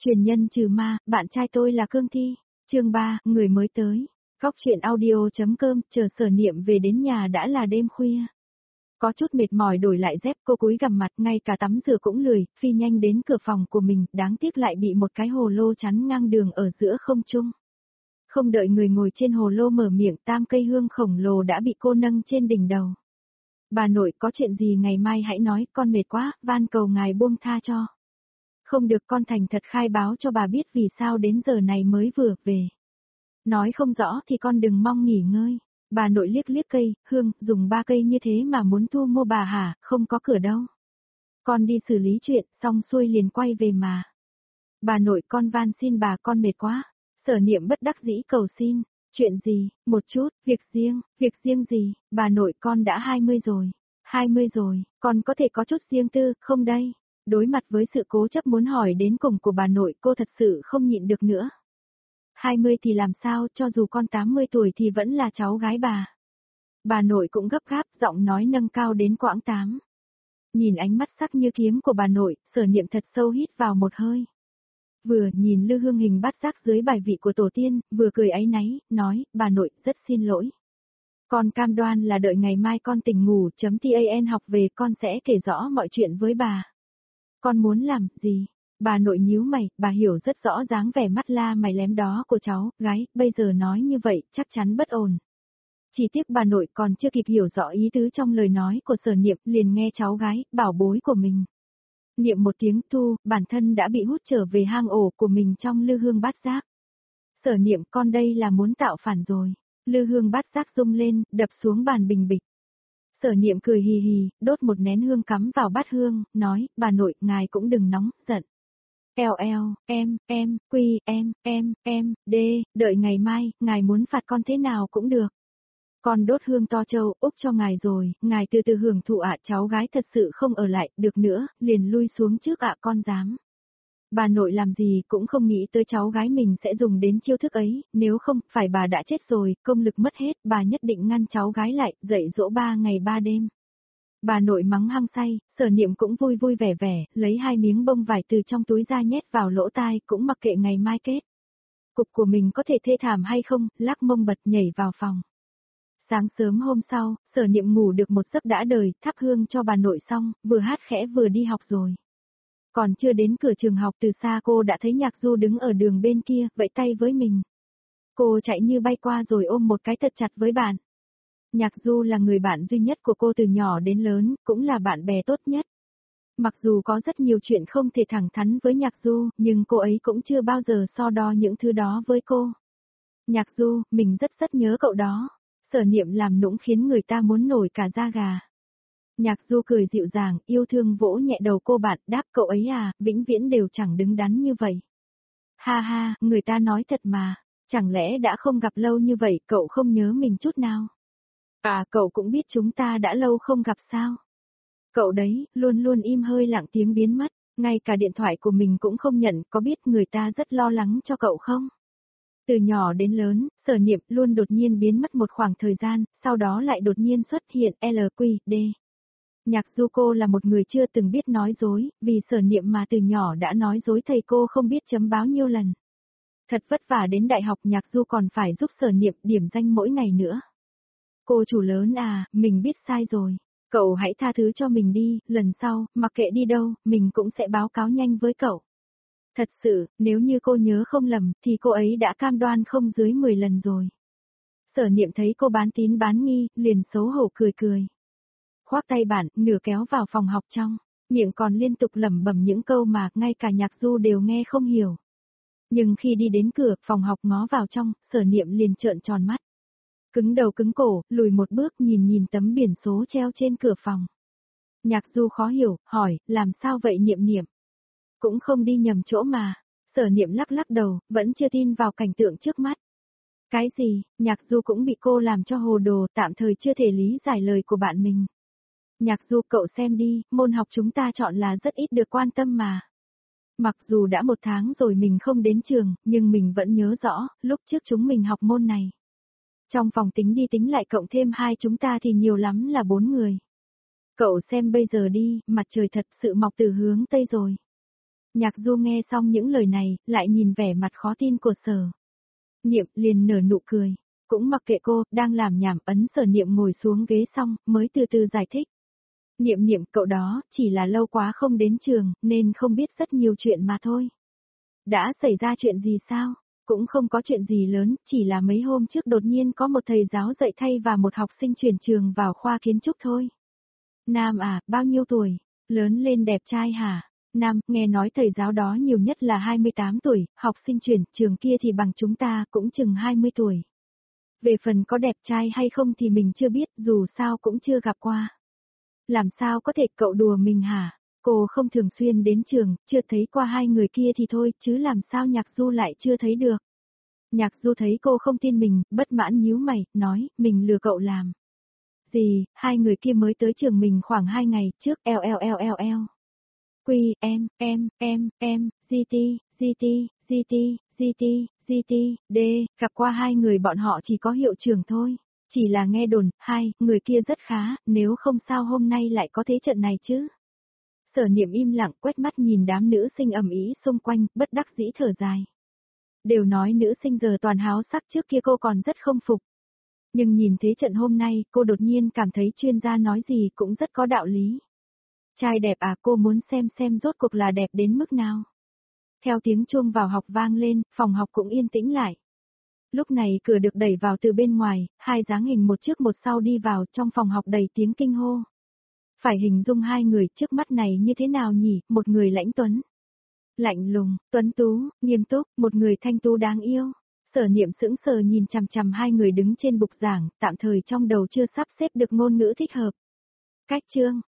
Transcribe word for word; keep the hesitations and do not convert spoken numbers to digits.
Truyền nhân trừ ma, bạn trai tôi là Cương Thi. Chương ba, người mới tới. Góc truyện audio.com, chờ Sở Niệm về đến nhà đã là đêm khuya. Có chút mệt mỏi đổi lại dép, cô cúi gằm mặt, ngay cả tắm rửa cũng lười, phi nhanh đến cửa phòng của mình, đáng tiếc lại bị một cái hồ lô chắn ngang đường ở giữa không trung. Không đợi người ngồi trên hồ lô mở miệng, tam cây hương khổng lồ đã bị cô nâng trên đỉnh đầu. Bà nội, có chuyện gì ngày mai hãy nói, con mệt quá, van cầu ngài buông tha cho. Không được, con thành thật khai báo cho bà biết vì sao đến giờ này mới vừa về. Nói không rõ thì con đừng mong nghỉ ngơi. Bà nội liếc liếc cây, hương, dùng ba cây như thế mà muốn thu mua bà hả, không có cửa đâu. Con đi xử lý chuyện, xong xuôi liền quay về mà. Bà nội, con van xin bà, con mệt quá. Sở Niệm bất đắc dĩ cầu xin. Chuyện gì, một chút, việc riêng, việc riêng gì, bà nội, con đã hai mươi rồi. hai mươi rồi, con có thể có chút riêng tư, không đây? Đối mặt với sự cố chấp muốn hỏi đến cùng của bà nội, cô thật sự không nhịn được nữa. hai mươi thì làm sao, cho dù con tám mươi tuổi thì vẫn là cháu gái bà. Bà nội cũng gấp gáp, giọng nói nâng cao đến quãng tám. Nhìn ánh mắt sắc như kiếm của bà nội, Sở Niệm thật sâu hít vào một hơi. Vừa nhìn lư hương hình bát giác dưới bài vị của tổ tiên, vừa cười áy náy, nói, bà nội, rất xin lỗi. Con cam đoan là đợi ngày mai con tỉnh ngủ chấm tan học về con sẽ kể rõ mọi chuyện với bà. Con muốn làm gì? Bà nội nhíu mày, bà hiểu rất rõ dáng vẻ mắt la mày lém đó của cháu, gái, bây giờ nói như vậy, chắc chắn bất ổn. Chỉ tiếc bà nội còn chưa kịp hiểu rõ ý tứ trong lời nói của Sở Niệm, liền nghe cháu gái, bảo bối của mình. Niệm một tiếng tu, bản thân đã bị hút trở về hang ổ của mình trong lư hương bát giác. Sở Niệm, con đây là muốn tạo phản rồi. Lư hương bát giác rung lên, đập xuống bàn bình bịch. Sở Niệm cười hì hì, đốt một nén hương cắm vào bát hương, nói, bà nội, ngài cũng đừng nóng, giận. Eo eo, em, em, quy, em, em, em, đê, đợi ngày mai, ngài muốn phạt con thế nào cũng được. Con đốt hương to châu, úp cho ngài rồi, ngài từ từ hưởng thụ ạ, cháu gái thật sự không ở lại, được nữa, liền lui xuống trước ạ, con dám. Bà nội làm gì cũng không nghĩ tới cháu gái mình sẽ dùng đến chiêu thức ấy, nếu không, phải bà đã chết rồi, công lực mất hết, bà nhất định ngăn cháu gái lại, dạy dỗ ba ngày ba đêm. Bà nội mắng hăng say, Sở Niệm cũng vui vui vẻ vẻ, lấy hai miếng bông vải từ trong túi ra nhét vào lỗ tai, cũng mặc kệ ngày mai kết. Cục của mình có thể thê thảm hay không, lắc mông bật nhảy vào phòng. Sáng sớm hôm sau, Sở Niệm ngủ được một giấc đã đời, thắp hương cho bà nội xong, vừa hát khẽ vừa đi học rồi. Còn chưa đến cửa trường học từ xa cô đã thấy Nhạc Du đứng ở đường bên kia, vẫy tay với mình. Cô chạy như bay qua rồi ôm một cái thật chặt với bạn. Nhạc Du là người bạn duy nhất của cô từ nhỏ đến lớn, cũng là bạn bè tốt nhất. Mặc dù có rất nhiều chuyện không thể thẳng thắn với Nhạc Du, nhưng cô ấy cũng chưa bao giờ so đo những thứ đó với cô. Nhạc Du, mình rất rất nhớ cậu đó. Sở Niệm làm nũng khiến người ta muốn nổi cả da gà. Nhạc Du cười dịu dàng, yêu thương vỗ nhẹ đầu cô bạn, đáp cậu ấy à, vĩnh viễn đều chẳng đứng đắn như vậy. Ha ha, người ta nói thật mà, chẳng lẽ đã không gặp lâu như vậy, cậu không nhớ mình chút nào? À, cậu cũng biết chúng ta đã lâu không gặp sao? Cậu đấy, luôn luôn im hơi lặng tiếng biến mất, ngay cả điện thoại của mình cũng không nhận, có biết người ta rất lo lắng cho cậu không? Từ nhỏ đến lớn, Sở Niệm luôn đột nhiên biến mất một khoảng thời gian, sau đó lại đột nhiên xuất hiện lờ quy đê. Nhạc Du cô là một người chưa từng biết nói dối, vì Sở Niệm mà từ nhỏ đã nói dối thầy cô không biết chấm báo nhiêu lần. Thật vất vả đến đại học Nhạc Du còn phải giúp Sở Niệm điểm danh mỗi ngày nữa. Cô chủ lớn à, mình biết sai rồi. Cậu hãy tha thứ cho mình đi, lần sau, mặc kệ đi đâu, mình cũng sẽ báo cáo nhanh với cậu. Thật sự, nếu như cô nhớ không lầm, thì cô ấy đã cam đoan không dưới mười lần rồi. Sở Niệm thấy cô bán tín bán nghi, liền xấu hổ cười cười. Khoác tay bạn, nửa kéo vào phòng học trong, miệng còn liên tục lẩm bẩm những câu mà ngay cả Nhạc Du đều nghe không hiểu. Nhưng khi đi đến cửa, phòng học ngó vào trong, Sở Niệm liền trợn tròn mắt. Cứng đầu cứng cổ, lùi một bước nhìn nhìn tấm biển số treo trên cửa phòng. Nhạc Du khó hiểu, hỏi, làm sao vậy Niệm Niệm? Cũng không đi nhầm chỗ mà. Sở Niệm lắc lắc đầu, vẫn chưa tin vào cảnh tượng trước mắt. Cái gì, Nhạc Du cũng bị cô làm cho hồ đồ, tạm thời chưa thể lý giải lời của bạn mình. Nhạc Du cậu xem đi, môn học chúng ta chọn là rất ít được quan tâm mà. Mặc dù đã một tháng rồi mình không đến trường, nhưng mình vẫn nhớ rõ, lúc trước chúng mình học môn này. Trong phòng tính đi tính lại cộng thêm hai chúng ta thì nhiều lắm là bốn người. Cậu xem bây giờ đi, mặt trời thật sự mọc từ hướng Tây rồi. Nhạc Du nghe xong những lời này, lại nhìn vẻ mặt khó tin của Sở Niệm liền nở nụ cười. Cũng mặc kệ cô, đang làm nhảm ấn Sở Niệm ngồi xuống ghế xong, mới từ từ giải thích. Niệm Niệm cậu đó, chỉ là lâu quá không đến trường, nên không biết rất nhiều chuyện mà thôi. Đã xảy ra chuyện gì sao? Cũng không có chuyện gì lớn, chỉ là mấy hôm trước đột nhiên có một thầy giáo dạy thay và một học sinh chuyển trường vào khoa kiến trúc thôi. Nam à, bao nhiêu tuổi? Lớn lên đẹp trai hả? Nam, nghe nói thầy giáo đó nhiều nhất là hai mươi tám tuổi, học sinh chuyển trường kia thì bằng chúng ta cũng chừng hai mươi tuổi. Về phần có đẹp trai hay không thì mình chưa biết, dù sao cũng chưa gặp qua. Làm sao có thể cậu đùa mình hả? Cô không thường xuyên đến trường, chưa thấy qua hai người kia thì thôi, chứ làm sao Nhạc Du lại chưa thấy được. Nhạc Du thấy cô không tin mình, bất mãn nhíu mày, nói, mình lừa cậu làm. Gì, hai người kia mới tới trường mình khoảng hai ngày trước, eo eo eo eo eo. Quy, em, em, em, em, GT, GT, GT, GT, GT, D, gặp qua hai người bọn họ chỉ có hiệu trưởng thôi. Chỉ là nghe đồn, hai, người kia rất khá, nếu không sao hôm nay lại có thế trận này chứ. Sở Niệm im lặng quét mắt nhìn đám nữ sinh ầm ĩ xung quanh, bất đắc dĩ thở dài. Đều nói nữ sinh giờ toàn háo sắc, trước kia cô còn rất không phục. Nhưng nhìn thế trận hôm nay, cô đột nhiên cảm thấy chuyên gia nói gì cũng rất có đạo lý. Trai đẹp à, cô muốn xem xem rốt cuộc là đẹp đến mức nào. Theo tiếng chuông vào học vang lên, phòng học cũng yên tĩnh lại. Lúc này cửa được đẩy vào từ bên ngoài, hai dáng hình một trước một sau đi vào, trong phòng học đầy tiếng kinh hô. Phải hình dung hai người trước mắt này như thế nào nhỉ, một người lãnh tuấn, lạnh lùng, tuấn tú, nghiêm túc, một người thanh tú đáng yêu. Sở Niệm sững sờ nhìn chằm chằm hai người đứng trên bục giảng, tạm thời trong đầu chưa sắp xếp được ngôn ngữ thích hợp. Cách chương,